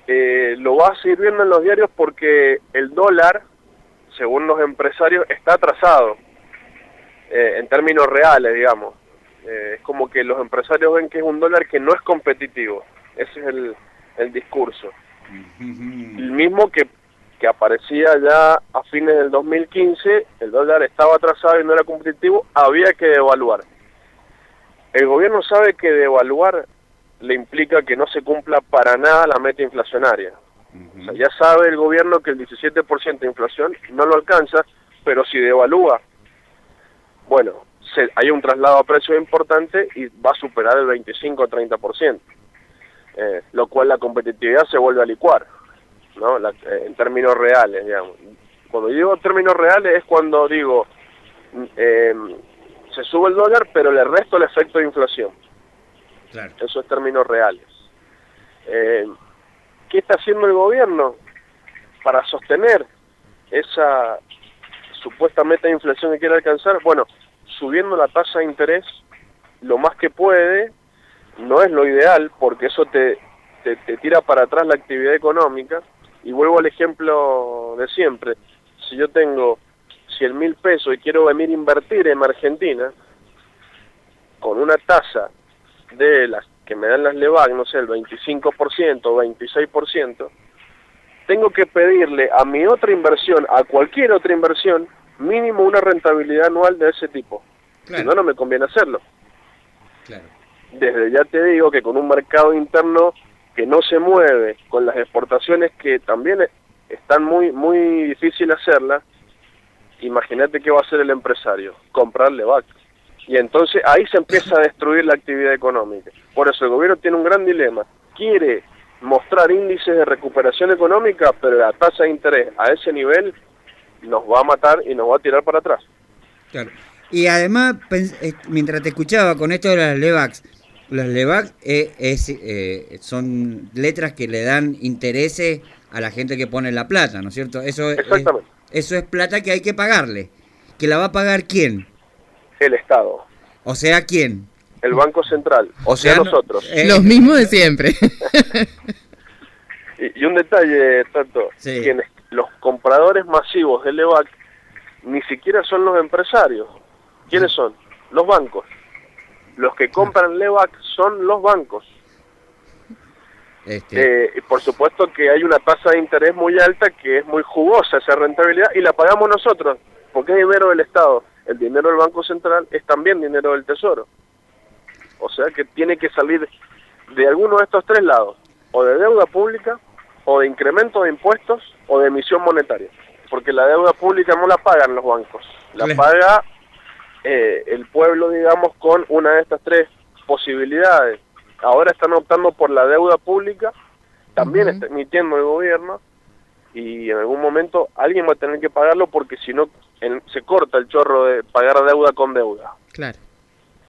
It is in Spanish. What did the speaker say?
lo vas a seguir viendo en los diarios porque el dólar, según los empresarios, está atrasado en términos reales, digamos. Es como que los empresarios ven que es un dólar que no es competitivo. Ese es el discurso. El mismo que aparecía ya a fines del 2015, el dólar estaba atrasado y no era competitivo, había que devaluar. El gobierno sabe que devaluar le implica que no se cumpla para nada la meta inflacionaria. O sea, ya sabe el gobierno que el 17% de inflación no lo alcanza, pero si devalúa, bueno, hay un traslado a precios importante y va a superar el 25 o 30%, lo cual la competitividad se vuelve a licuar, ¿no? En términos reales, digamos. Cuando digo términos reales es cuando digo se sube el dólar, pero le resto el efecto de inflación. Claro. Eso es términos reales. ¿Qué está haciendo el gobierno para sostener esa supuesta meta de inflación que quiere alcanzar? Bueno, subiendo la tasa de interés lo más que puede. No es lo ideal porque eso te tira para atrás la actividad económica. Y vuelvo al ejemplo de siempre. Si yo tengo 100.000 pesos y quiero venir a invertir en Argentina, con una tasa de las que me dan las LEVAC, no sé, el 25% o 26%, tengo que pedirle a mi otra inversión, a cualquier otra inversión, mínimo una rentabilidad anual de ese tipo. Claro. Si no, no me conviene hacerlo. Claro. Desde ya te digo que con un mercado interno que no se mueve, con las exportaciones que también están muy difícil hacerlas, imagínate qué va a hacer el empresario, comprar LEVAC. Y entonces ahí se empieza a destruir la actividad económica. Por eso el gobierno tiene un gran dilema. Quiere mostrar índices de recuperación económica, pero la tasa de interés a ese nivel nos va a matar y nos va a tirar para atrás. Claro. Y además, mientras te escuchaba con esto de las LEVAC son letras que le dan intereses a la gente que pone la plata, ¿no es cierto? Exactamente. Eso es plata que hay que pagarle. ¿Que la va a pagar quién? El Estado. O sea, ¿quién? El Banco Central. O sea, nosotros. Los mismos de siempre. Y un detalle, Tato, sí. Los compradores masivos de LEVAC ni siquiera son los empresarios. ¿Quiénes son? Los bancos. Los que compran LEVAC son los bancos. Y por supuesto que hay una tasa de interés muy alta, que es muy jugosa esa rentabilidad, y la pagamos nosotros, porque es dinero del Estado. El dinero del Banco Central es también dinero del Tesoro. O sea que tiene que salir de alguno de estos tres lados, o de deuda pública, o de incremento de impuestos, o de emisión monetaria. Porque la deuda pública no la pagan los bancos, la paga el pueblo, digamos, con una de estas tres posibilidades. Ahora están optando por la deuda pública, también está emitiendo el gobierno, y en algún momento alguien va a tener que pagarlo porque si no se corta el chorro de pagar deuda con deuda. Claro.